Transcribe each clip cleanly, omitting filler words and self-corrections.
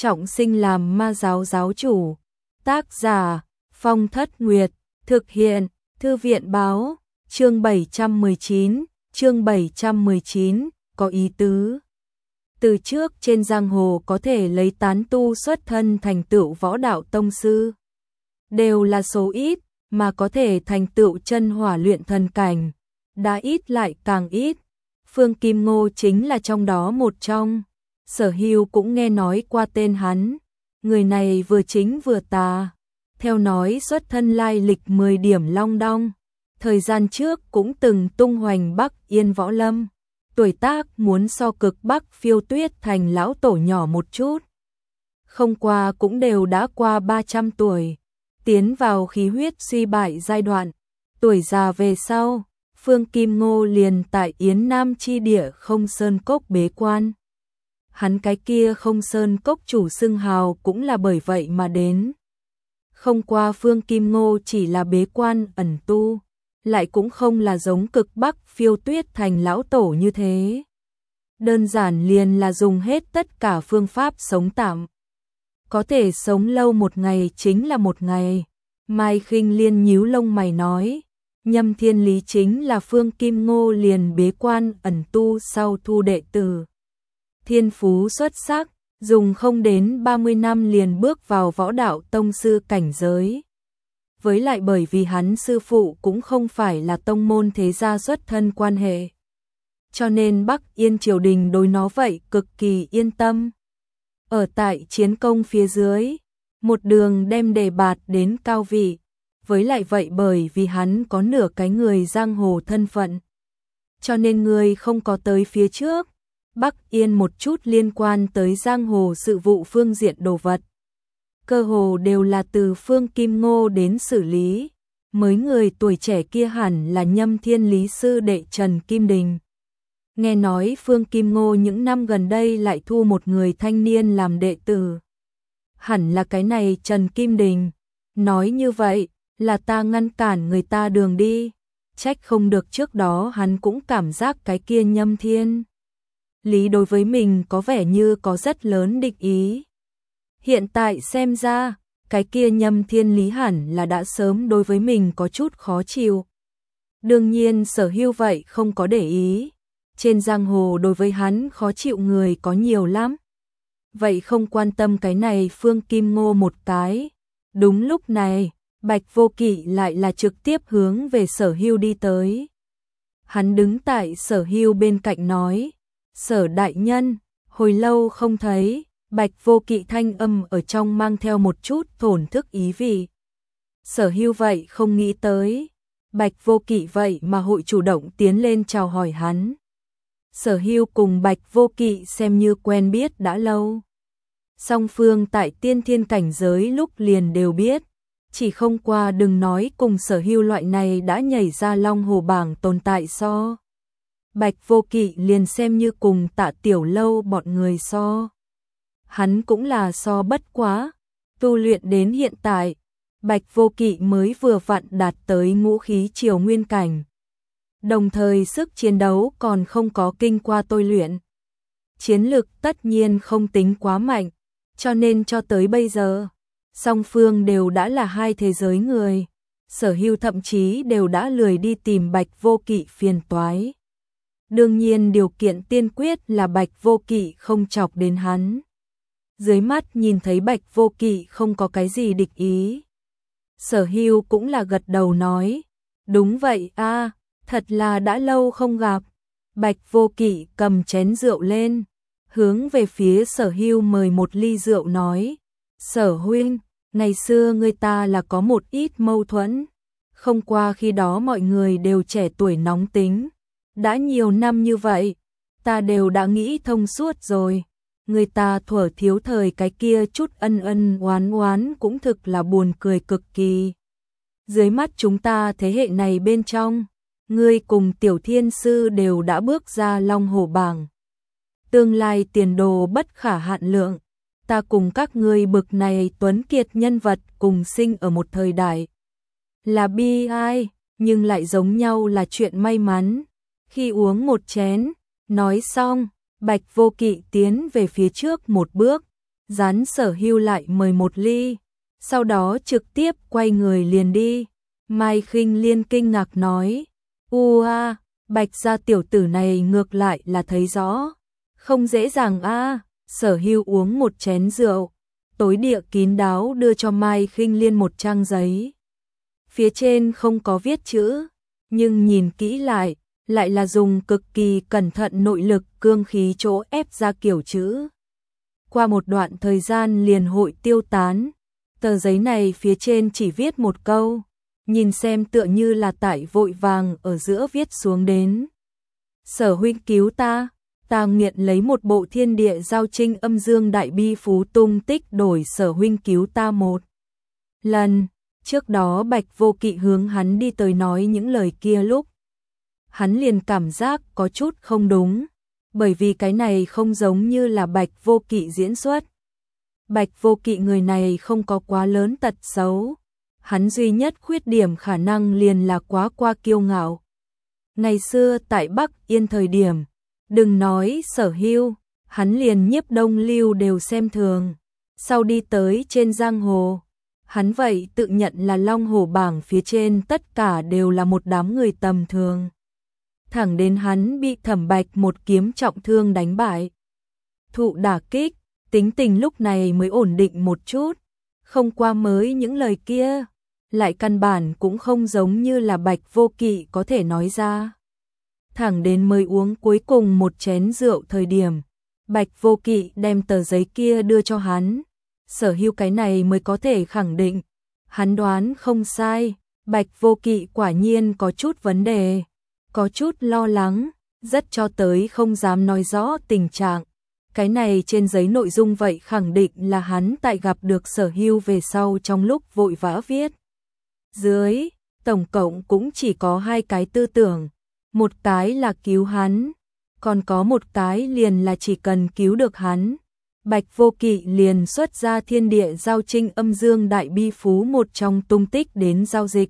trọng sinh làm ma giáo giáo chủ. Tác giả Phong Thất Nguyệt, thực hiện Thư viện Báo. Chương 719, có ý tứ. Từ trước trên giang hồ có thể lấy tán tu xuất thân thành tựu võ đạo tông sư, đều là số ít, mà có thể thành tựu chân hỏa luyện thần cảnh, đã ít lại càng ít. Phương Kim Ngô chính là trong đó một trong. Sở Hưu cũng nghe nói qua tên hắn, người này vừa chính vừa tà. Theo nói xuất thân lai lịch 10 điểm long đong, thời gian trước cũng từng tung hoành Bắc Yên võ lâm, tuổi tác muốn so cực Bắc Phiêu Tuyết Thành lão tổ nhỏ một chút. Không qua cũng đều đã qua 300 tuổi, tiến vào khí huyết suy bại giai đoạn. Tuổi già về sau, Phương Kim Ngô liền tại Yến Nam chi địa Không Sơn Cốc bế quan. Hắn cái kia Không Sơn Cốc chủ xưng hào cũng là bởi vậy mà đến. Không qua Phương Kim Ngô chỉ là bế quan ẩn tu, lại cũng không là giống cực Bắc Phiêu Tuyết Thành lão tổ như thế. Đơn giản liền là dùng hết tất cả phương pháp sống tạm. Có thể sống lâu một ngày chính là một ngày. Mai Khinh Liên nhíu lông mày nói, Nhâm Thiên Lý chính là Phương Kim Ngô liền bế quan ẩn tu sau thu đệ tử. Thiên phú xuất sắc, dùng không đến 30 năm liền bước vào võ đạo tông sư cảnh giới. Với lại bởi vì hắn sư phụ cũng không phải là tông môn thế gia xuất thân quan hệ, cho nên Bắc Yên triều đình đối nó vậy cực kỳ yên tâm. Ở tại chiến công phía dưới, một đường đem đề bạt đến cao vị, với lại vậy bởi vì hắn có nửa cái người giang hồ thân phận, cho nên người không có tới phía trước Bắc Yên một chút liên quan tới giang hồ sự vụ phương diện đồ vật, cơ hồ đều là từ Phương Kim Ngô đến xử lý. Mới người tuổi trẻ kia hẳn là Nhâm Thiên Lý sư đệ Trần Kim Đình. Nghe nói Phương Kim Ngô những năm gần đây lại thu một người thanh niên làm đệ tử. Hẳn là cái này Trần Kim Đình. Nói như vậy là ta ngăn cản người ta đường đi. Trách không được trước đó hắn cũng cảm giác cái kia Nhâm Thiên Lý đối với mình có vẻ như có rất lớn địch ý. Hiện tại xem ra, cái kia Nhâm Thiên Lý hẳn là đã sớm đối với mình có chút khó chịu. Đương nhiên Sở Hưu vậy không có để ý. Trên giang hồ đối với hắn khó chịu người có nhiều lắm. Vậy không quan tâm cái này Phương Kim Ngô một cái. Đúng lúc này, Bạch Vô Kỵ lại là trực tiếp hướng về Sở Hưu đi tới. Hắn đứng tại Sở Hưu bên cạnh nói, Sở đại nhân, hồi lâu không thấy. Bạch Vô Kỵ thanh âm ở trong mang theo một chút thổn thức ý vị. Sở Hưu vậy không nghĩ tới, Bạch Vô Kỵ vậy mà hội chủ động tiến lên chào hỏi hắn. Sở Hưu cùng Bạch Vô Kỵ xem như quen biết đã lâu. Song phương tại tiên thiên cảnh giới lúc liền đều biết, chỉ không qua đừng nói cùng Sở Hưu loại này đã nhảy ra long hồ bảng tồn tại so. Bạch Vô Kỵ liền xem như cùng Tạ Tiểu Lâu bọn người so. Hắn cũng là so bất quá, tu luyện đến hiện tại, Bạch Vô Kỵ mới vừa vặn đạt tới ngũ khí triều nguyên cảnh. Đồng thời sức chiến đấu còn không có kinh qua tôi luyện. Chiến lực tất nhiên không tính quá mạnh, cho nên cho tới bây giờ, song phương đều đã là hai thế giới người. Sở Hưu thậm chí đều đã lười đi tìm Bạch Vô Kỵ phiền toái. Đương nhiên điều kiện tiên quyết là Bạch Vô Kỵ không chọc đến hắn. Dưới mắt nhìn thấy Bạch Vô Kỵ không có cái gì địch ý, Sở Hưu cũng là gật đầu nói, đúng vậy a, thật là đã lâu không gặp. Bạch Vô Kỵ cầm chén rượu lên, hướng về phía Sở Hưu mời một ly rượu nói, Sở huynh, ngày xưa người ta là có một ít mâu thuẫn, không qua khi đó mọi người đều trẻ tuổi nóng tính, đã nhiều năm như vậy, ta đều đã nghĩ thông suốt rồi. Người ta thuở thiếu thời cái kia chút ân ân oán oán cũng thực là buồn cười cực kỳ. Dưới mắt chúng ta thế hệ này bên trong, ngươi cùng Tiểu Thiên Sư đều đã bước ra long hổ bảng. Tương lai tiền đồ bất khả hạn lượng, ta cùng các ngươi bực này tuấn kiệt nhân vật cùng sinh ở một thời đại. Là bi ai, nhưng lại giống nhau là chuyện may mắn. Khi uống một chén, nói xong, Bạch Vô Kỵ tiến về phía trước một bước, dán Sở Hưu lại mời một ly, sau đó trực tiếp quay người liền đi. Mai Khinh Liên kinh ngạc nói, a, Bạch gia tiểu tử này ngược lại là thấy rõ, không dễ dàng a. Sở Hưu uống một chén rượu, tối địa kín đáo đưa cho Mai Khinh Liên một trang giấy. Phía trên không có viết chữ, nhưng nhìn kỹ lại là dùng cực kỳ cẩn thận nội lực cương khí chỗ ép ra kiểu chữ. Qua một đoạn thời gian liền hội tiêu tán, tờ giấy này phía trên chỉ viết một câu, nhìn xem tựa như là tại vội vàng ở giữa viết xuống đến. Sở huynh cứu ta nguyện lấy một bộ thiên địa giao trinh âm dương đại bi phú tung tích đổi Sở huynh cứu ta một lần. Trước đó Bạch Vô Kỵ hướng hắn đi tới nói những lời kia lúc, hắn liền cảm giác có chút không đúng, bởi vì cái này không giống như là Bạch Vô Kỵ diễn xuất. Bạch Vô Kỵ người này không có quá lớn tật xấu, hắn duy nhất khuyết điểm khả năng liền là quá qua kiêu ngạo. Ngày xưa tại Bắc Yên thời điểm, đừng nói Sở Hưu, hắn liền Nhiếp Đông Lưu đều xem thường. Sau đi tới trên giang hồ, hắn vậy tự nhận là Long Hổ bảng phía trên tất cả đều là một đám người tầm thường. Thẳng đến hắn bị Thẩm Bạch một kiếm trọng thương đánh bại, thụ đả kích, tính tình lúc này mới ổn định một chút, không qua mới những lời kia, lại căn bản cũng không giống như là Bạch Vô Kỵ có thể nói ra. Thẳng đến mới uống cuối cùng một chén rượu thời điểm, Bạch Vô Kỵ đem tờ giấy kia đưa cho hắn. Sở Hưu cái này mới có thể khẳng định, hắn đoán không sai, Bạch Vô Kỵ quả nhiên có chút vấn đề, có chút lo lắng, rất cho tới không dám nói rõ tình trạng. Cái này trên giấy nội dung vậy khẳng định là hắn tại gặp được Sở Hưu về sau trong lúc vội vã viết. Dưới, tổng cộng cũng chỉ có 2 cái tư tưởng, một cái là cứu hắn, còn có một cái liền là chỉ cần cứu được hắn, Bạch Vô Kỵ liền xuất ra thiên địa giao trinh âm dương đại bi phú một trong tung tích đến giao dịch.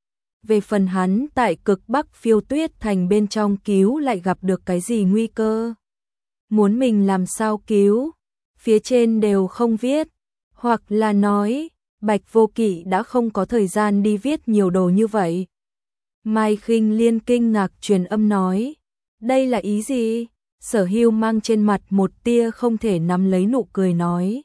Về phần hắn tại cực Bắc Phiêu Tuyết thành bên trong cứu lại gặp được cái gì nguy cơ, muốn mình làm sao cứu, phía trên đều không viết, hoặc là nói, Bạch Vô Kỵ đã không có thời gian đi viết nhiều đồ như vậy. Mai Khinh Liên kinh ngạc truyền âm nói, đây là ý gì? Sở Hưu mang trên mặt một tia không thể nắm lấy nụ cười nói,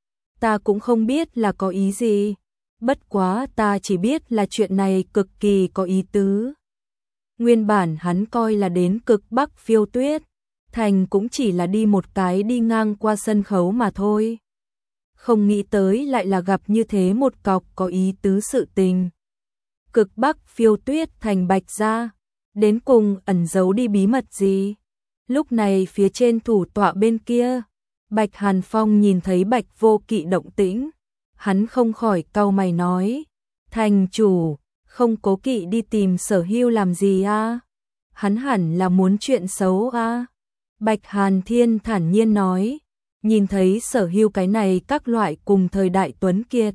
ta cũng không biết là có ý gì, bất quá ta chỉ biết là chuyện này cực kỳ có ý tứ. Nguyên bản hắn coi là đến cực Bắc Phiêu Tuyết thành cũng chỉ là đi một cái đi ngang qua sân khấu mà thôi, không nghĩ tới lại là gặp như thế một cọc có ý tứ sự tình. Cực Bắc Phiêu Tuyết thành Bạch gia, đến cùng ẩn giấu đi bí mật gì? Lúc này phía trên thủ tọa bên kia, Bạch Hàn Phong nhìn thấy Bạch Vô Kỵ động tĩnh, hắn không khỏi cau mày nói, thành chủ, không cố kỵ đi tìm Sở Hưu làm gì a? Hắn hẳn là muốn chuyện xấu a? Bạch Hàn Thiên thản nhiên nói, nhìn thấy Sở Hưu cái này các loại cùng thời đại tuấn kiệt,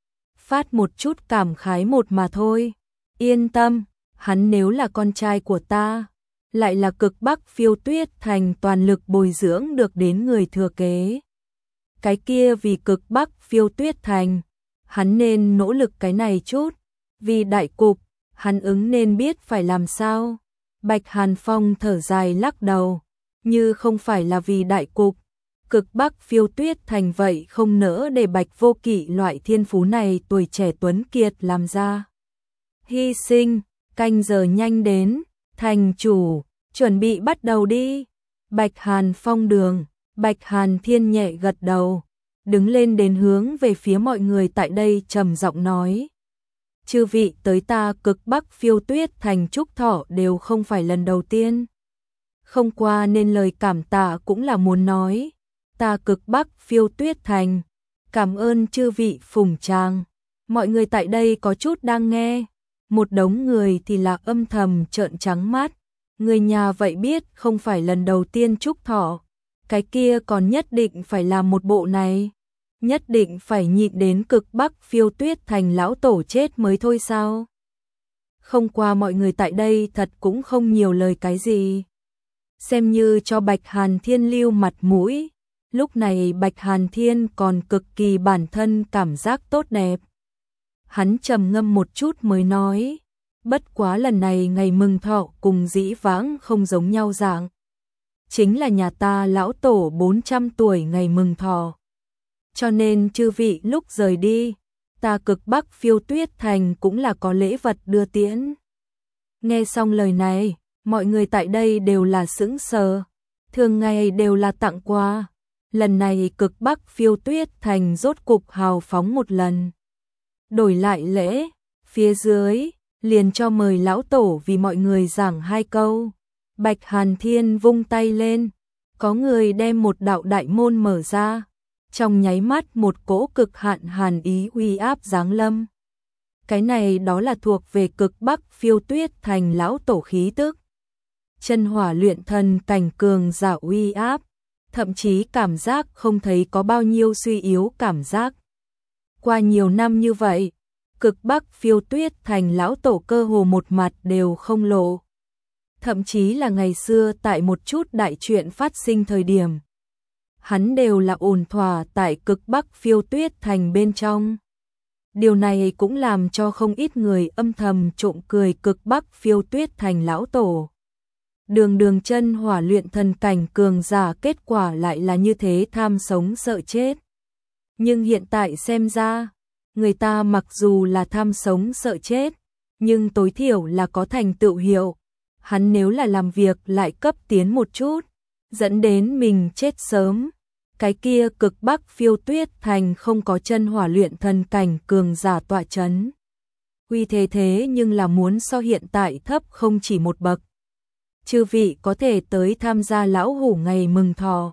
phát một chút cảm khái một mà thôi. Yên tâm, hắn nếu là con trai của ta, lại là cực Bắc Phiêu Tuyết thành toàn lực bồi dưỡng được đến người thừa kế. Cái kia vì cực Bắc Phiêu Tuyết thành, hắn nên nỗ lực cái này chút, vì đại cục, hắn ứng nên biết phải làm sao. Bạch Hàn Phong thở dài lắc đầu, như không phải là vì đại cục, cực Bắc Phiêu Tuyết thành vậy không nỡ để Bạch Vô Kỵ loại thiên phú này tuổi trẻ tuấn kiệt làm ra hy sinh. Canh giờ nhanh đến, thành chủ, chuẩn bị bắt đầu đi. Bạch Hàn Phong đường, Bạch Hàn Thiên nhẹ gật đầu, đứng lên đến hướng về phía mọi người tại đây trầm giọng nói, chư vị tới ta cực Bắc Phiêu Tuyết thành chúc thọ đều không phải lần đầu tiên, không qua nên lời cảm tạ cũng là muốn nói, ta cực Bắc Phiêu Tuyết thành, cảm ơn chư vị phùng tràng. Mọi người tại đây có chút đang nghe, một đống người thì là âm thầm trợn trắng mắt, người nhà vậy biết không phải lần đầu tiên chúc thọ, cái kia còn nhất định phải làm một bộ này, nhất định phải nhịn đến cực Bắc Phiêu Tuyết thành lão tổ chết mới thôi sao? Không qua mọi người tại đây thật cũng không nhiều lời cái gì, xem như cho Bạch Hàn Thiên lưu mặt mũi, Lúc này Bạch Hàn Thiên còn cực kỳ bản thân cảm giác tốt đẹp. Hắn trầm ngâm một chút mới nói, bất quá lần này ngày mừng thọ cùng dĩ vãng không giống nhau dạng. Chính là nhà ta lão tổ 400 tuổi ngày mừng thọ. Cho nên chư vị lúc rời đi, ta Cực Bắc Phiêu Tuyết Thành cũng là có lễ vật đưa tiễn. Nghe xong lời này, mọi người tại đây đều là sững sờ, thường ngày đều là tặng quà. Lần này Cực Bắc Phiêu Tuyết Thành rốt cục hào phóng một lần. Đổi lại lễ, phía dưới, liền cho mời lão tổ vì mọi người giảng 2 câu. Bạch Hàn Thiên vung tay lên, có người đem một đạo đại môn mở ra. Trong nháy mắt một cỗ cực hạn hàn ý uy áp giáng lâm. Cái này đó là thuộc về Cực Bắc Phiêu Tuyết Thành lão tổ khí tức. Chân hỏa luyện thần cảnh cường giả uy áp, thậm chí cảm giác không thấy có bao nhiêu suy yếu cảm giác. Qua nhiều năm như vậy, Cực Bắc Phiêu Tuyết Thành lão tổ cơ hồ một mặt đều không lộ. Thậm chí là ngày xưa tại một chút đại chuyện phát sinh thời điểm, hắn đều là ổn thỏa tại Cực Bắc Phiêu Tuyết Thành bên trong. Điều này cũng làm cho không ít người âm thầm trộm cười Cực Bắc Phiêu Tuyết Thành lão tổ. Đường chân hỏa luyện thần cảnh cường giả, kết quả lại là như thế tham sống sợ chết. Nhưng hiện tại xem ra, người ta mặc dù là tham sống sợ chết, nhưng tối thiểu là có thành tựu hiệu. Hắn nếu là làm việc lại cấp tiến một chút, dẫn đến mình chết sớm, cái kia Cực Bắc Phiêu Tuyết Thành không có chân hỏa luyện thần cảnh cường giả tọa chấn. Uy thế nhưng là muốn so hiện tại thấp không chỉ một bậc. Chư vị có thể tới tham gia lão hủ ngày mừng thọ.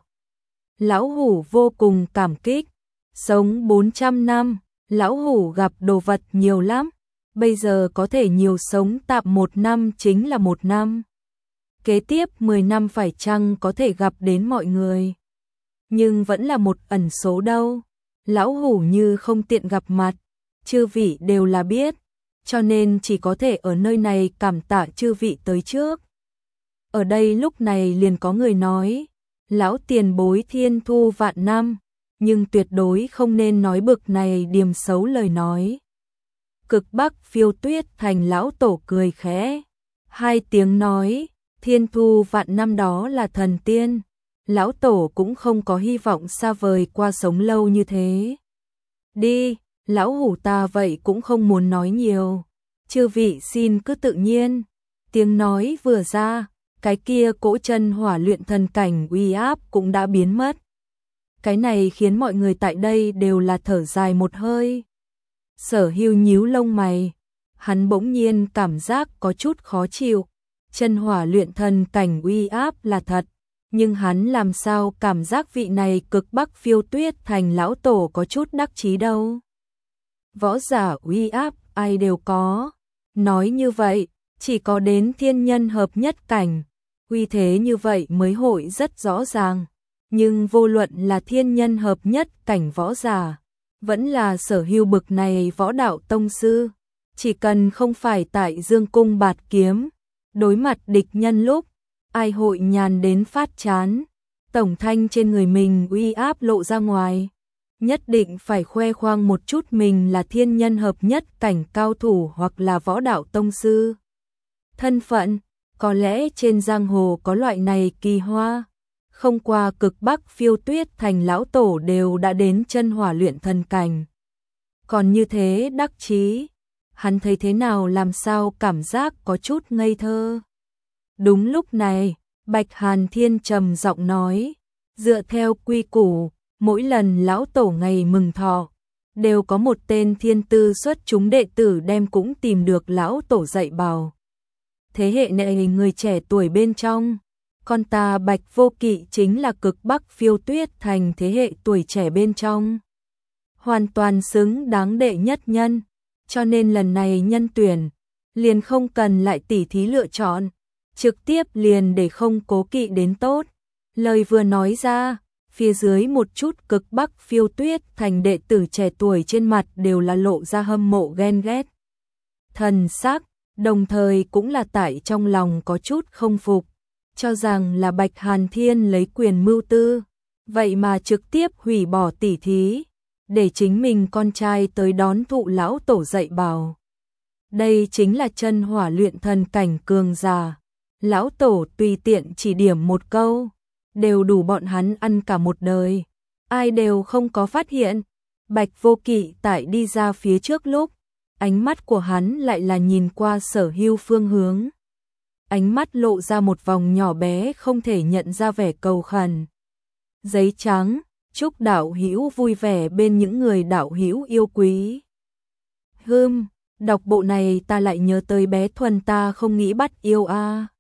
Lão hủ vô cùng cảm kích, sống 400 năm, lão hủ gặp đồ vật nhiều lắm, bây giờ có thể nhiều sống tạm 1 năm chính là 1 năm. Kế tiếp 10 năm phải chăng có thể gặp đến mọi người. Nhưng vẫn là một ẩn số đâu. Lão hủ như không tiện gặp mặt, chư vị đều là biết, cho nên chỉ có thể ở nơi này cảm tạ chư vị tới trước. Ở đây lúc này liền có người nói, lão tiền bối thiên thu vạn năm, nhưng tuyệt đối không nên nói bực này điềm xấu lời nói. Cực Bắc Phiêu Tuyết Thành lão tổ cười khẽ, 2 tiếng nói, thiên thu vạn năm đó là thần tiên, lão tổ cũng không có hy vọng xa vời qua sống lâu như thế. Đi, lão hủ ta vậy cũng không muốn nói nhiều, chư vị xin cứ tự nhiên. Tiếng nói vừa ra, cái kia cỗ chân hỏa luyện thần cảnh uy áp cũng đã biến mất. Cái này khiến mọi người tại đây đều là thở dài một hơi. Sở Hưu nhíu lông mày, hắn bỗng nhiên cảm giác có chút khó chịu. Chân hỏa luyện thần cảnh uy áp là thật, nhưng hắn làm sao cảm giác vị này Cực Bắc Phiêu Tuyết Thành lão tổ có chút đắc chí đâu. Võ giả uy áp ai đều có, nói như vậy, chỉ có đến thiên nhân hợp nhất cảnh, uy thế như vậy mới hội rất rõ ràng. Nhưng vô luận là thiên nhân hợp nhất cảnh võ giả, vẫn là Sở Hưu bực này võ đạo tông sư, chỉ cần không phải tại Dương Cung bạt kiếm, đối mặt địch nhân lúc, ai hội nhàn đến phát chán. Tổng thanh trên người mình uy áp lộ ra ngoài, nhất định phải khoe khoang một chút mình là thiên nhân hợp nhất cảnh cao thủ hoặc là võ đạo tông sư. Thân phận, có lẽ trên giang hồ có loại này kỳ hoa. Không qua Cực Bắc Phiêu Tuyết Thành lão tổ đều đã đến chân hỏa luyện thần cảnh. Còn như thế đắc chí, hắn thấy thế nào làm sao cảm giác có chút ngây thơ. Đúng lúc này, Bạch Hàn Thiên trầm giọng nói, dựa theo quy củ, mỗi lần lão tổ ngày mừng thọ, đều có một tên thiên tư xuất chúng đệ tử đem cũng tìm được lão tổ dạy bảo. Thế hệ này người trẻ tuổi bên trong, con ta Bạch Vô Kỵ chính là Cực Bắc Phiêu Tuyết Thành thế hệ tuổi trẻ bên trong. Hoàn toàn xứng đáng đệ nhất nhân, cho nên lần này nhân tuyển, liền không cần lại tỉ thí lựa chọn, trực tiếp liền để không cố kỵ đến tốt. Lời vừa nói ra, phía dưới một chút Cực Bắc Phiêu Tuyết Thành đệ tử trẻ tuổi trên mặt đều là lộ ra hâm mộ ghen ghét. Thần sắc, đồng thời cũng là tại trong lòng có chút không phục, cho rằng là Bạch Hàn Thiên lấy quyền mưu tư, Vậy mà trực tiếp hủy bỏ tỉ thí, để chính mình con trai tới đón thụ lão tổ dạy bảo. Đây chính là chân hỏa luyện thần cảnh cường giả. Lão tổ tùy tiện chỉ điểm một câu, đều đủ bọn hắn ăn cả một đời. Ai đều không có phát hiện. Bạch Vô Kỵ tại đi ra phía trước lúc, ánh mắt của hắn lại là nhìn qua Sở Hưu phương hướng. Ánh mắt lộ ra một vòng nhỏ bé không thể nhận ra vẻ cầu khẩn. Giấy trắng, chúc đạo hữu vui vẻ bên những người đạo hữu yêu quý. Đọc bộ này ta lại nhớ tới bé Thuần ta không nghĩ bắt yêu a.